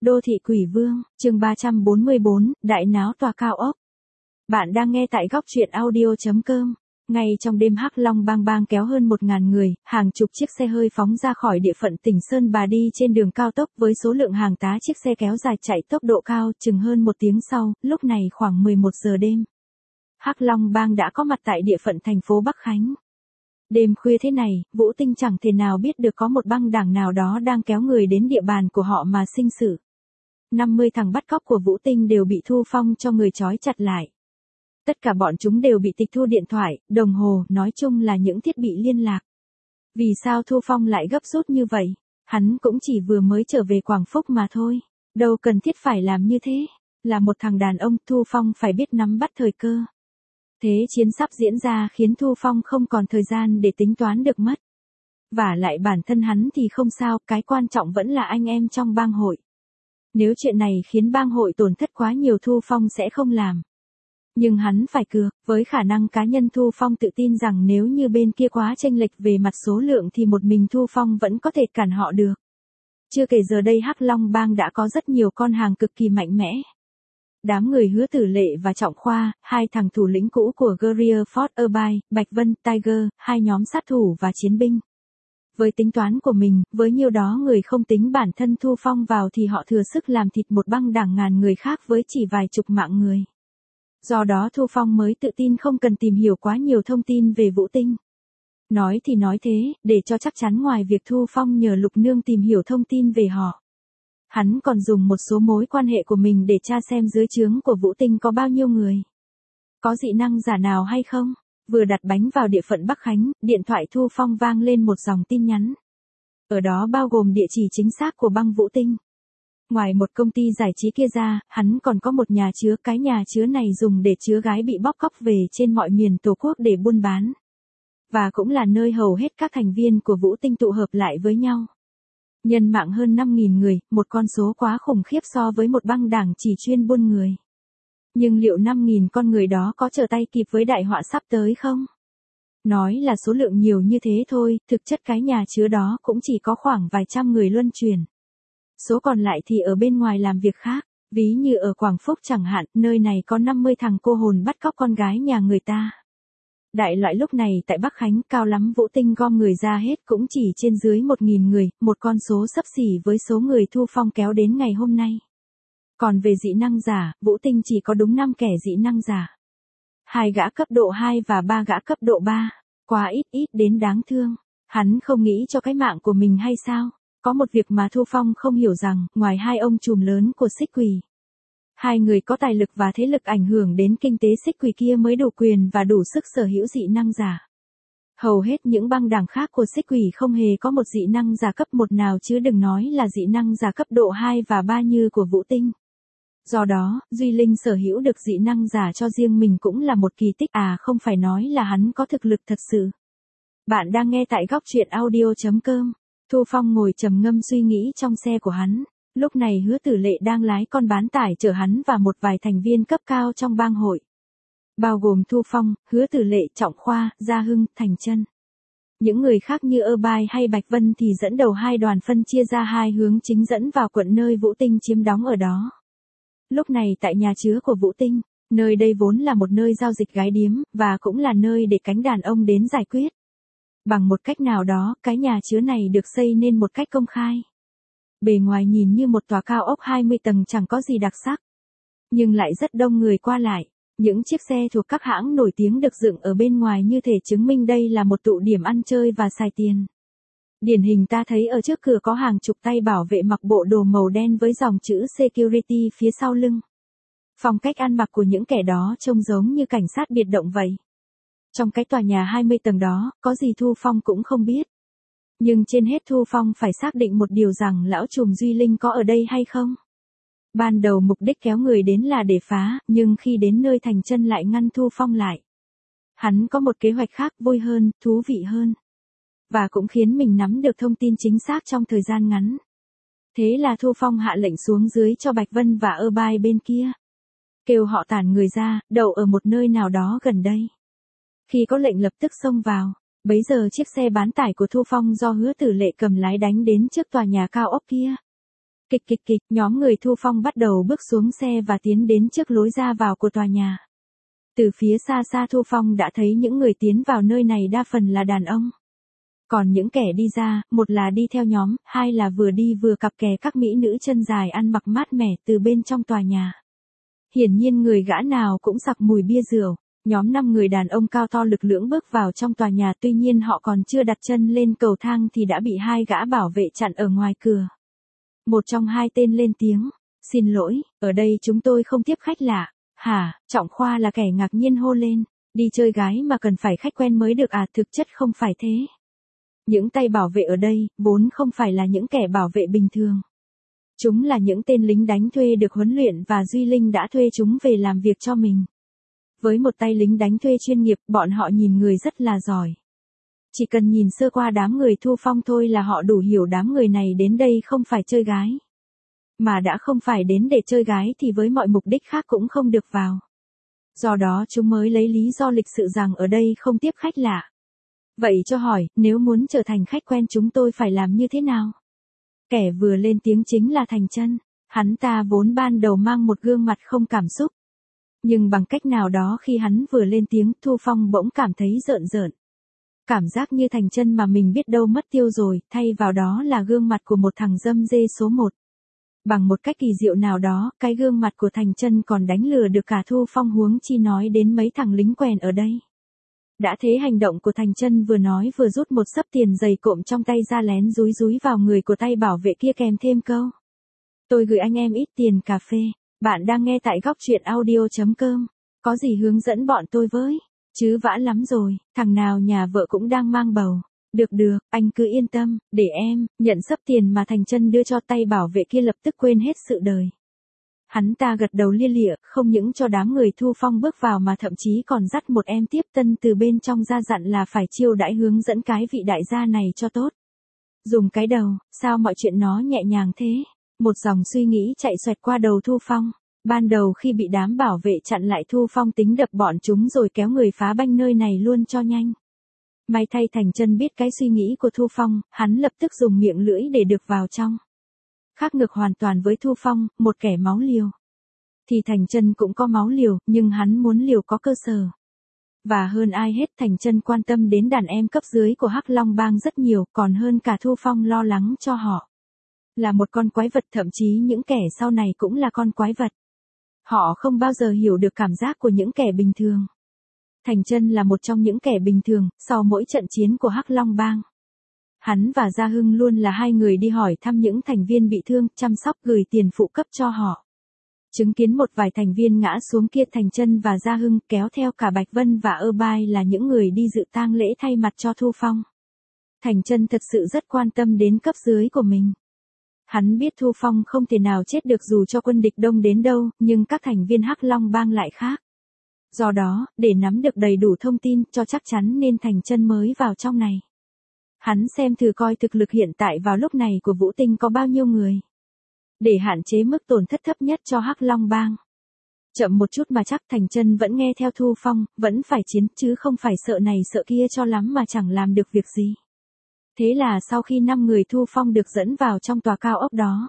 Đô thị quỷ vương, chương 344, đại náo tòa cao ốc. Bạn đang nghe tại góc truyện audio.com. Ngay trong đêm Hắc Long bang bang kéo hơn 1.000 người, hàng chục chiếc xe hơi phóng ra khỏi địa phận tỉnh Sơn Bà đi trên đường cao tốc với số lượng hàng tá chiếc xe kéo dài chạy tốc độ cao chừng hơn 1 tiếng sau, lúc này khoảng 11 giờ đêm. Hắc Long bang đã có mặt tại địa phận thành phố Bắc Khánh. Đêm khuya thế này, Vũ Tinh chẳng thể nào biết được có một băng đảng nào đó đang kéo người đến địa bàn của họ mà sinh sự. 50 thằng bắt cóc của Vũ Tinh đều bị Thu Phong cho người trói chặt lại. Tất cả bọn chúng đều bị tịch thu điện thoại, đồng hồ, nói chung là những thiết bị liên lạc. Vì sao Thu Phong lại gấp rút như vậy? Hắn cũng chỉ vừa mới trở về Quảng Phúc mà thôi. Đâu cần thiết phải làm như thế. Là một thằng đàn ông, Thu Phong phải biết nắm bắt thời cơ. Thế chiến sắp diễn ra khiến Thu Phong không còn thời gian để tính toán được mất. Vả lại bản thân hắn thì không sao, cái quan trọng vẫn là anh em trong bang hội. Nếu chuyện này khiến bang hội tổn thất quá nhiều Thu Phong sẽ không làm. Nhưng hắn phải cược, với khả năng cá nhân Thu Phong tự tin rằng nếu như bên kia quá chênh lệch về mặt số lượng thì một mình Thu Phong vẫn có thể cản họ được. Chưa kể giờ đây Hắc Long bang đã có rất nhiều con hàng cực kỳ mạnh mẽ. Đám người Hứa Tử Lệ và Trọng Khoa, hai thằng thủ lĩnh cũ của Greer Fort Irby, Bạch Vân, Tiger, hai nhóm sát thủ và chiến binh. Với tính toán của mình, với nhiêu đó người không tính bản thân Thu Phong vào thì họ thừa sức làm thịt một băng đảng ngàn người khác với chỉ vài chục mạng người. Do đó Thu Phong mới tự tin không cần tìm hiểu quá nhiều thông tin về Vũ Tinh. Nói thì nói thế, để cho chắc chắn ngoài việc Thu Phong nhờ Lục Nương tìm hiểu thông tin về họ. Hắn còn dùng một số mối quan hệ của mình để tra xem dưới trướng của Vũ Tinh có bao nhiêu người. Có dị năng giả nào hay không? Vừa đặt bánh vào địa phận Bắc Khánh, điện thoại Thu Phong vang lên một dòng tin nhắn. Ở đó bao gồm địa chỉ chính xác của băng Vũ Tinh. Ngoài một công ty giải trí kia ra, hắn còn có một nhà chứa, cái nhà chứa này dùng để chứa gái bị bóc cóc về trên mọi miền Tổ quốc để buôn bán. Và cũng là nơi hầu hết các thành viên của Vũ Tinh tụ hợp lại với nhau. Nhân mạng hơn 5.000 người, một con số quá khủng khiếp so với một băng đảng chỉ chuyên buôn người. Nhưng liệu 5.000 con người đó có trở tay kịp với đại họa sắp tới không? Nói là số lượng nhiều như thế thôi, thực chất cái nhà chứa đó cũng chỉ có khoảng vài trăm người luân chuyển. Số còn lại thì ở bên ngoài làm việc khác, ví như ở Quảng Phúc chẳng hạn, nơi này có 50 thằng cô hồn bắt cóc con gái nhà người ta. Đại loại lúc này tại Bắc Khánh cao lắm Vũ Tinh gom người ra hết cũng chỉ trên dưới 1.000 người, một con số xấp xỉ với số người Thu Phong kéo đến ngày hôm nay. Còn về dị năng giả, Vũ Tinh chỉ có đúng 5 kẻ dị năng giả. 2 gã cấp độ 2 và 3 gã cấp độ 3, quá ít đến đáng thương. Hắn không nghĩ cho cái mạng của mình hay sao? Có một việc mà Thu Phong không hiểu rằng, ngoài hai ông trùm lớn của Xích Quỷ, hai người có tài lực và thế lực ảnh hưởng đến kinh tế Xích Quỷ kia mới đủ quyền và đủ sức sở hữu dị năng giả. Hầu hết những băng đảng khác của Xích Quỷ không hề có một dị năng giả cấp 1 nào chứ đừng nói là dị năng giả cấp độ 2 và 3 như của Vũ Tinh. Do đó, Duy Linh sở hữu được dị năng giả cho riêng mình cũng là một kỳ tích không phải nói là hắn có thực lực thật sự. Bạn đang nghe tại góc truyện audio.com. Thu Phong ngồi trầm ngâm suy nghĩ trong xe của hắn. Lúc này Hứa Tử Lệ đang lái con bán tải chở hắn và một vài thành viên cấp cao trong bang hội. Bao gồm Thu Phong, Hứa Tử Lệ, Trọng Khoa, Gia Hưng, Thành Chân. Những người khác như Irby hay Bạch Vân thì dẫn đầu hai đoàn phân chia ra hai hướng chính dẫn vào quận nơi Vũ Tinh chiếm đóng ở đó. Lúc này tại nhà chứa của Vũ Tinh, nơi đây vốn là một nơi giao dịch gái điếm, và cũng là nơi để cánh đàn ông đến giải quyết. Bằng một cách nào đó, cái nhà chứa này được xây nên một cách công khai. Bề ngoài nhìn như một tòa cao ốc 20 tầng chẳng có gì đặc sắc. Nhưng lại rất đông người qua lại. Những chiếc xe thuộc các hãng nổi tiếng được dựng ở bên ngoài như thể chứng minh đây là một tụ điểm ăn chơi và xài tiền. Điển hình ta thấy ở trước cửa có hàng chục tay bảo vệ mặc bộ đồ màu đen với dòng chữ Security phía sau lưng. Phong cách ăn mặc của những kẻ đó trông giống như cảnh sát biệt động vậy. Trong cái tòa nhà 20 tầng đó, có gì Thu Phong cũng không biết. Nhưng trên hết Thu Phong phải xác định một điều rằng lão trùm Duy Linh có ở đây hay không. Ban đầu mục đích kéo người đến là để phá, nhưng khi đến nơi Thành Chân lại ngăn Thu Phong lại. Hắn có một kế hoạch khác vui hơn, thú vị hơn. Và cũng khiến mình nắm được thông tin chính xác trong thời gian ngắn. Thế là Thu Phong hạ lệnh xuống dưới cho Bạch Vân và Irby bên kia. Kêu họ tản người ra, đậu ở một nơi nào đó gần đây. Khi có lệnh lập tức xông vào, bấy giờ chiếc xe bán tải của Thu Phong do Hứa Tử Lệ cầm lái đánh đến trước tòa nhà cao ốc kia. Kịch kịch kịch, nhóm người Thu Phong bắt đầu bước xuống xe và tiến đến trước lối ra vào của tòa nhà. Từ phía xa xa Thu Phong đã thấy những người tiến vào nơi này đa phần là đàn ông. Còn những kẻ đi ra, một là đi theo nhóm, hai là vừa đi vừa cặp kè các mỹ nữ chân dài ăn mặc mát mẻ từ bên trong tòa nhà. Hiển nhiên người gã nào cũng sặc mùi bia rượu. Nhóm 5 người đàn ông cao to lực lưỡng bước vào trong tòa nhà, tuy nhiên họ còn chưa đặt chân lên cầu thang thì đã bị hai gã bảo vệ chặn ở ngoài cửa. Một trong hai tên lên tiếng, xin lỗi, ở đây chúng tôi không tiếp khách lạ. Hả? Trọng Khoa là kẻ ngạc nhiên hô lên, đi chơi gái mà cần phải khách quen mới được à? Thực chất không phải thế. Những tay bảo vệ ở đây, vốn không phải là những kẻ bảo vệ bình thường. Chúng là những tên lính đánh thuê được huấn luyện và Duy Linh đã thuê chúng về làm việc cho mình. Với một tay lính đánh thuê chuyên nghiệp, bọn họ nhìn người rất là giỏi. Chỉ cần nhìn sơ qua đám người Thu Phong thôi là họ đủ hiểu đám người này đến đây không phải chơi gái. Mà đã không phải đến để chơi gái thì với mọi mục đích khác cũng không được vào. Do đó chúng mới lấy lý do lịch sự rằng ở đây không tiếp khách lạ. Vậy cho hỏi, nếu muốn trở thành khách quen chúng tôi phải làm như thế nào? Kẻ vừa lên tiếng chính là Thành Chân. Hắn ta vốn ban đầu mang một gương mặt không cảm xúc. Nhưng bằng cách nào đó khi hắn vừa lên tiếng, Thu Phong bỗng cảm thấy rợn rợn. Cảm giác như Thành Chân mà mình biết đâu mất tiêu rồi, thay vào đó là gương mặt của một thằng dâm dê số 1. Bằng một cách kỳ diệu nào đó, cái gương mặt của Thành Chân còn đánh lừa được cả Thu Phong, huống chi nói đến mấy thằng lính quèn ở đây. Đã thế hành động của Thành Chân vừa nói vừa rút một xấp tiền dày cộm trong tay ra lén dúi dúi vào người của tay bảo vệ kia kèm thêm câu. Tôi gửi anh em ít tiền cà phê. Bạn đang nghe tại góc truyện audio.com. Có gì hướng dẫn bọn tôi với. Chứ vã lắm rồi, thằng nào nhà vợ cũng đang mang bầu. Được được, anh cứ yên tâm, để em nhận xấp tiền mà Thành Chân đưa cho tay bảo vệ kia lập tức quên hết sự đời. Hắn ta gật đầu lia lịa, không những cho đám người Thu Phong bước vào mà thậm chí còn dắt một em tiếp tân từ bên trong ra dặn là phải chiêu đãi hướng dẫn cái vị đại gia này cho tốt. Dùng cái đầu, sao mọi chuyện nó nhẹ nhàng thế? Một dòng suy nghĩ chạy xoẹt qua đầu Thu Phong. Ban đầu khi bị đám bảo vệ chặn lại, Thu Phong tính đập bọn chúng rồi kéo người phá banh nơi này luôn cho nhanh. May thay Thành Chân biết cái suy nghĩ của Thu Phong, hắn lập tức dùng miệng lưỡi để được vào trong. Khác ngược hoàn toàn với Thu Phong, một kẻ máu liều. Thì Thành Chân cũng có máu liều, nhưng hắn muốn liều có cơ sở. Và hơn ai hết Thành Chân quan tâm đến đàn em cấp dưới của Hắc Long Bang rất nhiều, còn hơn cả Thu Phong lo lắng cho họ. Là một con quái vật, thậm chí những kẻ sau này cũng là con quái vật. Họ không bao giờ hiểu được cảm giác của những kẻ bình thường. Thành Chân là một trong những kẻ bình thường, sau mỗi trận chiến của Hắc Long Bang. Hắn và Gia Hưng luôn là hai người đi hỏi thăm những thành viên bị thương, chăm sóc, gửi tiền phụ cấp cho họ. Chứng kiến một vài thành viên ngã xuống kia, Thành Chân và Gia Hưng kéo theo cả Bạch Vân và Ơ Bai là những người đi dự tang lễ thay mặt cho Thu Phong. Thành Chân thật sự rất quan tâm đến cấp dưới của mình. Hắn biết Thu Phong không thể nào chết được dù cho quân địch đông đến đâu, nhưng các thành viên Hắc Long Bang lại khác. Do đó, để nắm được đầy đủ thông tin cho chắc chắn nên Thành Chân mới vào trong này. Hắn xem thử coi thực lực hiện tại vào lúc này của Vũ Tinh có bao nhiêu người. Để hạn chế mức tổn thất thấp nhất cho Hắc Long Bang. Chậm một chút mà chắc Thành Chân vẫn nghe theo Thu Phong, vẫn phải chiến chứ không phải sợ này sợ kia cho lắm mà chẳng làm được việc gì. Thế là sau khi 5 người Thu Phong được dẫn vào trong tòa cao ốc đó.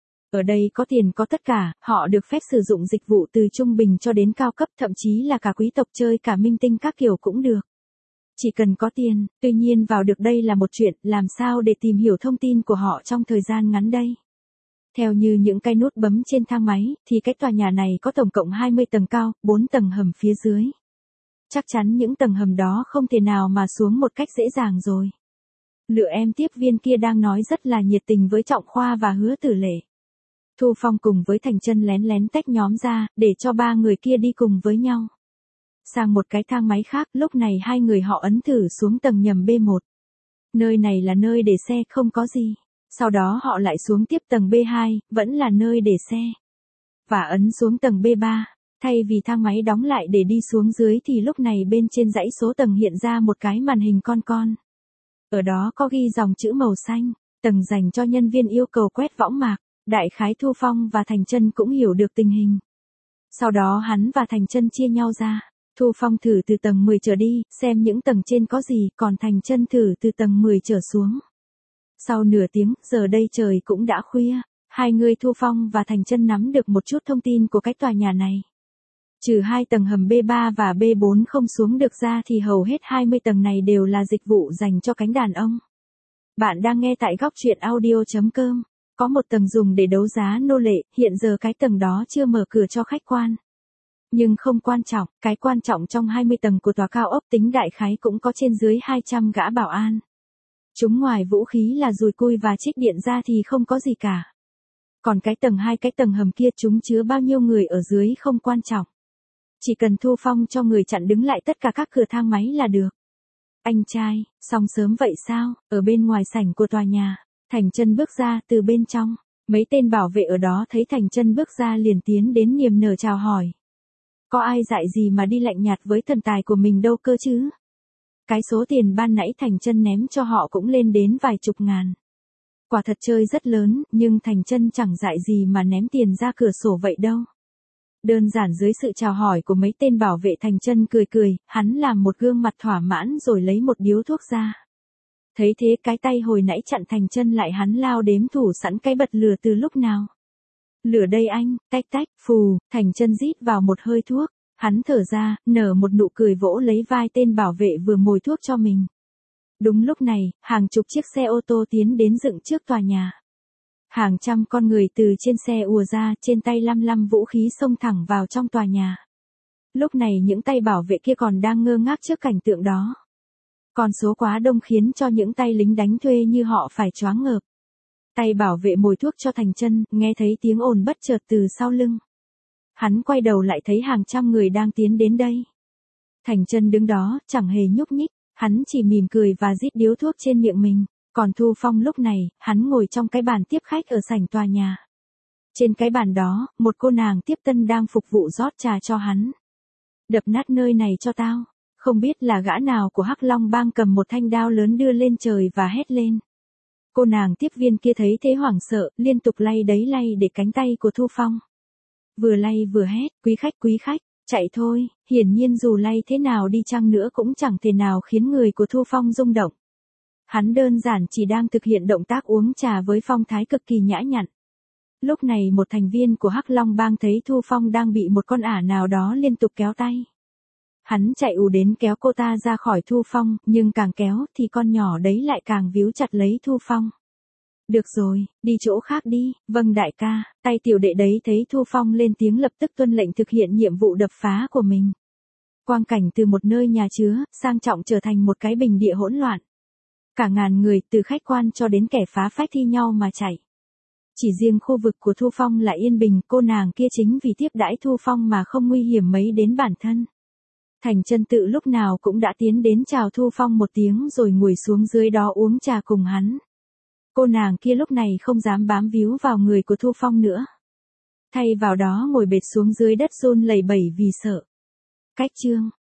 Ở đây có tiền có tất cả, họ được phép sử dụng dịch vụ từ trung bình cho đến cao cấp, thậm chí là cả quý tộc chơi cả minh tinh các kiểu cũng được. Chỉ cần có tiền, tuy nhiên vào được đây là một chuyện, làm sao để tìm hiểu thông tin của họ trong thời gian ngắn đây. Theo như những cái nút bấm trên thang máy, thì cái tòa nhà này có tổng cộng 20 tầng cao, 4 tầng hầm phía dưới. Chắc chắn những tầng hầm đó không thể nào mà xuống một cách dễ dàng rồi. Lựa em tiếp viên kia đang nói rất là nhiệt tình với Trọng Khoa và Hứa Tử Lệ. Thu Phong cùng với Thành Chân lén lén tách nhóm ra, để cho 3 người kia đi cùng với nhau. Sang một cái thang máy khác, lúc này hai người họ ấn thử xuống tầng nhầm B1. Nơi này là nơi để xe, không có gì. Sau đó họ lại xuống tiếp tầng B2, vẫn là nơi để xe. Và ấn xuống tầng B3. Thay vì thang máy đóng lại để đi xuống dưới thì lúc này bên trên dãy số tầng hiện ra một cái màn hình con. Ở đó có ghi dòng chữ màu xanh, tầng dành cho nhân viên yêu cầu quét võng mạc. Đại khái Thu Phong và Thành Chân cũng hiểu được tình hình. Sau đó hắn và Thành Chân chia nhau ra. Thu Phong thử từ tầng 10 trở đi, xem những tầng trên có gì, còn Thành Chân thử từ tầng 10 trở xuống. Sau nửa tiếng, giờ đây trời cũng đã khuya. Hai người Thu Phong và Thành Chân nắm được một chút thông tin của cái tòa nhà này. Trừ 2 tầng hầm B3 và B4 không xuống được ra thì hầu hết 20 tầng này đều là dịch vụ dành cho cánh đàn ông. Bạn đang nghe tại góc truyện audio.com. Có một tầng dùng để đấu giá nô lệ, hiện giờ cái tầng đó chưa mở cửa cho khách quan. Nhưng không quan trọng, cái quan trọng trong 20 tầng của tòa cao ốc tính đại khái cũng có trên dưới 200 gã bảo an. Chúng ngoài vũ khí là dùi cui và trích điện ra thì không có gì cả. Còn cái tầng 2 cái tầng hầm kia chúng chứa bao nhiêu người ở dưới không quan trọng. Chỉ cần Thu Phong cho người chặn đứng lại tất cả các cửa thang máy là được. Anh trai, xong sớm vậy sao? Ở bên ngoài sảnh của tòa nhà, Thành Chân bước ra từ bên trong. Mấy tên bảo vệ ở đó thấy Thành Chân bước ra liền tiến đến niềm nở chào hỏi. Có ai dạy gì mà đi lạnh nhạt với thần tài của mình đâu cơ chứ? Cái số tiền ban nãy Thành Chân ném cho họ cũng lên đến vài chục ngàn. Quả thật chơi rất lớn, nhưng Thành Chân chẳng dạy gì mà ném tiền ra cửa sổ vậy đâu. Đơn giản dưới sự chào hỏi của mấy tên bảo vệ Thành Chân cười cười, hắn làm một gương mặt thỏa mãn rồi lấy một điếu thuốc ra. Thấy thế cái tay hồi nãy chặn Thành Chân lại hắn lao đếm thủ sẵn cái bật lửa từ lúc nào. Lửa đây anh, tách tách, phù, Thành Chân rít vào một hơi thuốc. Hắn thở ra, nở một nụ cười vỗ lấy vai tên bảo vệ vừa mồi thuốc cho mình. Đúng lúc này, hàng chục chiếc xe ô tô tiến đến dựng trước tòa nhà. Hàng trăm con người từ trên xe ùa ra, trên tay lăm lăm vũ khí xông thẳng vào trong tòa nhà. Lúc này những tay bảo vệ kia còn đang ngơ ngác trước cảnh tượng đó. Con số quá đông khiến cho những tay lính đánh thuê như họ phải choáng ngợp. Tay bảo vệ mồi thuốc cho Thành Chân, nghe thấy tiếng ồn bất chợt từ sau lưng. Hắn quay đầu lại thấy hàng trăm người đang tiến đến đây. Thành Chân đứng đó, chẳng hề nhúc nhích, hắn chỉ mỉm cười và rít điếu thuốc trên miệng mình. Còn Thu Phong lúc này, hắn ngồi trong cái bàn tiếp khách ở sảnh tòa nhà. Trên cái bàn đó, một cô nàng tiếp tân đang phục vụ rót trà cho hắn. Đập nát nơi này cho tao. Không biết là gã nào của Hắc Long Bang cầm một thanh đao lớn đưa lên trời và hét lên. Cô nàng tiếp viên kia thấy thế hoảng sợ, liên tục lay đấy lay để cánh tay của Thu Phong. Vừa lay vừa hét, quý khách, chạy thôi, hiển nhiên dù lay thế nào đi chăng nữa cũng chẳng thể nào khiến người của Thu Phong rung động. Hắn đơn giản chỉ đang thực hiện động tác uống trà với phong thái cực kỳ nhã nhặn. Lúc này một thành viên của Hắc Long Bang thấy Thu Phong đang bị một con ả nào đó liên tục kéo tay. Hắn chạy ù đến kéo cô ta ra khỏi Thu Phong, nhưng càng kéo thì con nhỏ đấy lại càng víu chặt lấy Thu Phong. Được rồi, đi chỗ khác đi, vâng đại ca, tay tiểu đệ đấy thấy Thu Phong lên tiếng lập tức tuân lệnh thực hiện nhiệm vụ đập phá của mình. Quang cảnh từ một nơi nhà chứa, sang trọng trở thành một cái bình địa hỗn loạn. Cả ngàn người, từ khách quan cho đến kẻ phá phách thi nhau mà chạy. Chỉ riêng khu vực của Thu Phong là yên bình, cô nàng kia chính vì tiếp đãi Thu Phong mà không nguy hiểm mấy đến bản thân. Thành Chân tự lúc nào cũng đã tiến đến chào Thu Phong một tiếng rồi ngồi xuống dưới đó uống trà cùng hắn. Cô nàng kia lúc này không dám bám víu vào người của Thu Phong nữa. Thay vào đó ngồi bệt xuống dưới đất run lẩy bẩy vì sợ. Cách chương